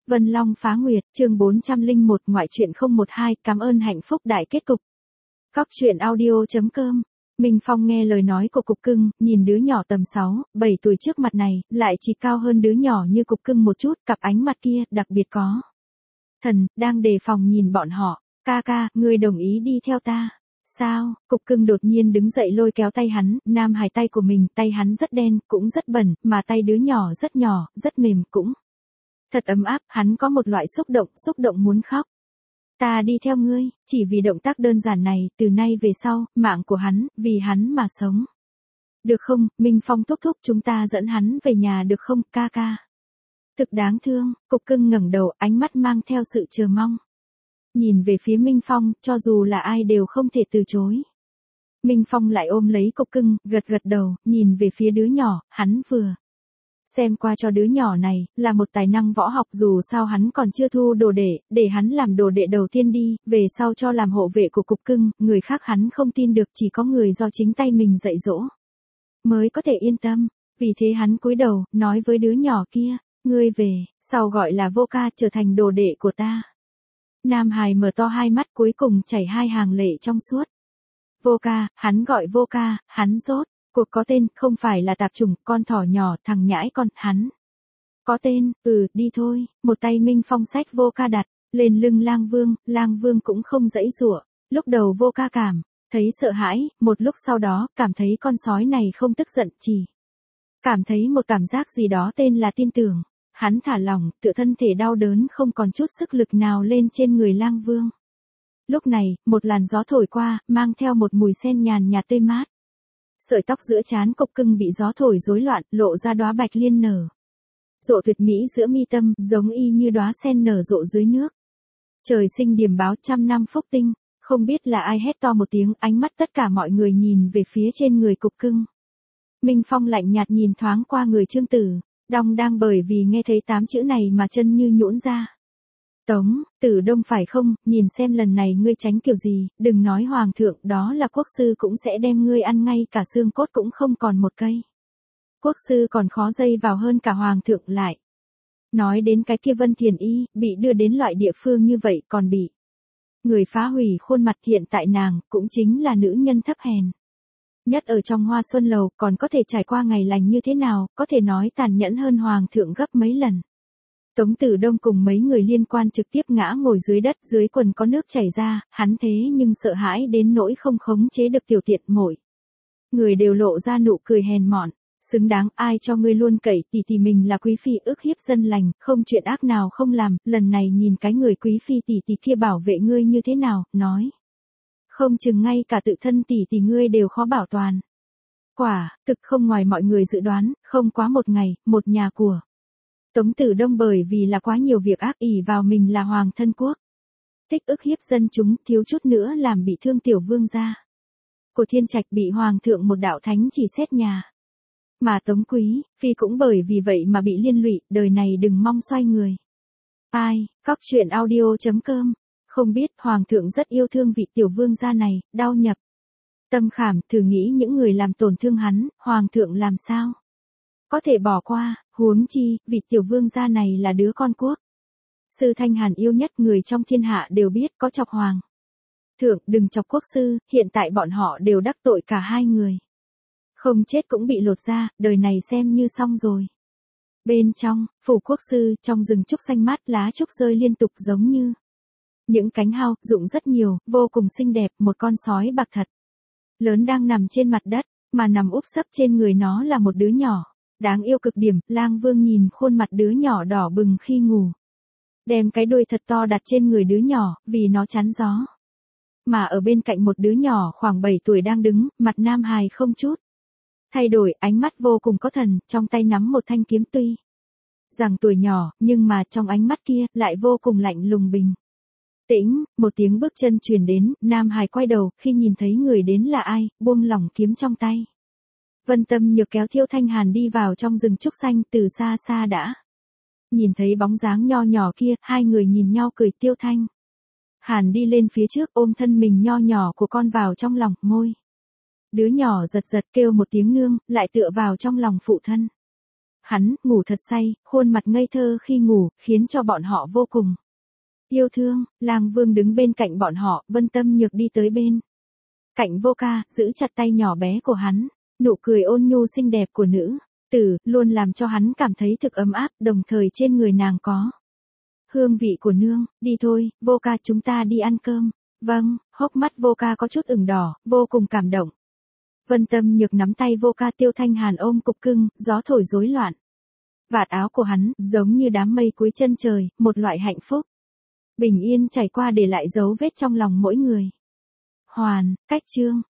Vân Long phá nguyệt, chương 401 ngoại truyện 012, cảm ơn hạnh phúc đại kết cục. Cóc truyện audio.com. Minh Phong nghe lời nói của cục cưng, nhìn đứa nhỏ tầm 6, 7 tuổi trước mặt này, lại chỉ cao hơn đứa nhỏ như cục cưng một chút, cặp ánh mặt kia, đặc biệt có. Thần, đang đề phòng nhìn bọn họ, ca, ngươi đồng ý đi theo ta. Sao, cục cưng đột nhiên đứng dậy lôi kéo tay hắn, Nam Hải tay của mình, tay hắn rất đen, cũng rất bẩn, mà tay đứa nhỏ, rất mềm, cũng thật ấm áp, hắn có một loại xúc động muốn khóc. Ta đi theo ngươi, chỉ vì động tác đơn giản này, từ nay về sau, mạng của hắn, vì hắn mà sống. Được không, Minh Phong thúc chúng ta dẫn hắn về nhà được không, ca. Thực đáng thương, cục cưng ngẩng đầu, ánh mắt mang theo sự chờ mong. Nhìn về phía Minh Phong, cho dù là ai đều không thể từ chối. Minh Phong lại ôm lấy cục cưng, gật đầu, nhìn về phía đứa nhỏ, hắn vừa xem qua cho đứa nhỏ này, là một tài năng võ học, dù sao hắn còn chưa thu đồ để hắn làm đồ đệ đầu tiên đi, về sau cho làm hộ vệ của cục cưng, người khác hắn không tin được, chỉ có người do chính tay mình dạy dỗ mới có thể yên tâm, vì thế hắn cúi đầu, nói với đứa nhỏ kia, ngươi về, sau gọi là Vô Ca, trở thành đồ đệ của ta. Nam Hải mở to hai mắt, cuối cùng chảy hai hàng lệ trong suốt. Vô Ca, hắn gọi Vô Ca, hắn rốt cuộc có tên, không phải là tạp chủng, con thỏ nhỏ, thằng nhãi con, hắn có tên, đi thôi, một tay Minh Phong xách Vô Ca đặt lên lưng Lang Vương cũng không dãy giụa. Lúc đầu Vô Ca thấy sợ hãi, một lúc sau đó, cảm thấy con sói này không tức giận, chỉ cảm thấy một cảm giác gì đó tên là tin tưởng. Hắn thả lỏng, tựa thân thể đau đớn không còn chút sức lực nào lên trên người Lang Vương. Lúc này, một làn gió thổi qua, mang theo một mùi sen nhàn nhạt tươi mát. Sợi tóc giữa trán cục cưng bị gió thổi rối loạn, lộ ra đóa bạch liên nở rộ tuyệt mỹ giữa mi tâm, giống y như đóa sen nở rộ dưới nước. Trời sinh điểm báo, 100 năm phúc tinh, không biết là ai hét to một tiếng, ánh mắt tất cả mọi người nhìn về phía trên người cục cưng. Minh Phong lạnh nhạt nhìn thoáng qua người Trương Tử, đong đang bởi vì nghe thấy 8 chữ này mà chân như nhũn ra. Tống Tử Đông phải không, nhìn xem lần này ngươi tránh kiểu gì, đừng nói hoàng thượng, đó là quốc sư cũng sẽ đem ngươi ăn ngay cả xương cốt cũng không còn một cây. Quốc sư còn khó dây vào hơn cả hoàng thượng lại. Nói đến cái kia Vân Thiền Y, bị đưa đến loại địa phương như vậy còn bị người phá hủy khuôn mặt, hiện tại nàng, cũng chính là nữ nhân thấp hèn nhất ở trong Hoa Xuân Lầu, còn có thể trải qua ngày lành như thế nào, có thể nói tàn nhẫn hơn hoàng thượng gấp mấy lần. Tống Tử Đông cùng mấy người liên quan trực tiếp ngã ngồi dưới đất, dưới quần có nước chảy ra, hắn thế nhưng sợ hãi đến nỗi không khống chế được tiểu tiện, mỗi người đều lộ ra nụ cười hèn mọn. Xứng đáng, ai cho ngươi luôn cậy, tỷ mình là quý phi, ức hiếp dân lành, không chuyện ác nào không làm, lần này nhìn cái người quý phi tỷ kia bảo vệ ngươi như thế nào, nói không chừng ngay cả tự thân tỷ ngươi đều khó bảo toàn. Quả thực không ngoài mọi người dự đoán, không quá một ngày, một nhà của Tống Tử Đông bởi vì là quá nhiều việc ác, ỷ vào mình là hoàng thân quốc thích ức hiếp dân chúng, thiếu chút nữa làm bị thương tiểu vương gia của Thiên Trạch, bị hoàng thượng một đạo thánh chỉ xét nhà. Mà Tống Quý phi cũng bởi vì vậy mà bị liên lụy, đời này đừng mong xoay người. Ai, Cóc truyện audio.com. Không biết hoàng thượng rất yêu thương vị tiểu vương gia này, đau nhập tâm khảm, thử nghĩ những người làm tổn thương hắn, hoàng thượng làm sao có thể bỏ qua, huống chi, vị tiểu vương gia này là đứa con quốc sư Thanh Hàn yêu nhất, người trong thiên hạ đều biết, có chọc hoàng thượng, đừng chọc quốc sư, hiện tại bọn họ đều đắc tội cả hai người. Không chết cũng bị lột da, đời này xem như xong rồi. Bên trong, phủ quốc sư, trong rừng trúc xanh mát, lá trúc rơi liên tục giống như những cánh hao, rụng rất nhiều, vô cùng xinh đẹp, một con sói bạc thật lớn đang nằm trên mặt đất, mà nằm úp sấp trên người nó là một đứa nhỏ đáng yêu cực điểm. Lang Vương nhìn khuôn mặt đứa nhỏ đỏ bừng khi ngủ, đem cái đuôi thật to đặt trên người đứa nhỏ, vì nó chắn gió. Mà ở bên cạnh một đứa nhỏ khoảng 7 tuổi đang đứng, mặt Nam Hải không chút thay đổi, ánh mắt vô cùng có thần, trong tay nắm một thanh kiếm, tuy rằng tuổi nhỏ, nhưng mà trong ánh mắt kia, lại vô cùng lạnh lùng bình tĩnh. Một tiếng bước chân truyền đến, Nam Hải quay đầu, khi nhìn thấy người đến là ai, buông lỏng kiếm trong tay. Vân Tâm Nhược kéo Tiêu Thanh Hàn đi vào trong rừng trúc xanh, từ xa xa đã nhìn thấy bóng dáng nho nhỏ kia, hai người nhìn nhau cười. Tiêu Thanh Hàn đi lên phía trước, ôm thân mình nho nhỏ của con vào trong lòng, môi đứa nhỏ giật kêu một tiếng nương, lại tựa vào trong lòng phụ thân. Hắn, ngủ thật say, khuôn mặt ngây thơ khi ngủ, khiến cho bọn họ vô cùng yêu thương. Lang Vương đứng bên cạnh bọn họ, Vân Tâm Nhược đi tới bên cạnh Vô Ca, giữ chặt tay nhỏ bé của hắn. Nụ cười ôn nhu xinh đẹp của nữ tử, luôn làm cho hắn cảm thấy thực ấm áp, đồng thời trên người nàng có hương vị của nương. Đi thôi, Vô Ca, chúng ta đi ăn cơm. Vâng, hốc mắt Vô Ca có chút ửng đỏ, vô cùng cảm động. Vân Tâm Nhược nắm tay Vô Ca, Tiêu Thanh Hàn ôm Cục Cưng, gió thổi rối loạn vạt áo của hắn, giống như đám mây cuối chân trời, một loại hạnh phúc bình yên trải qua để lại dấu vết trong lòng mỗi người. Hoàn, cách chương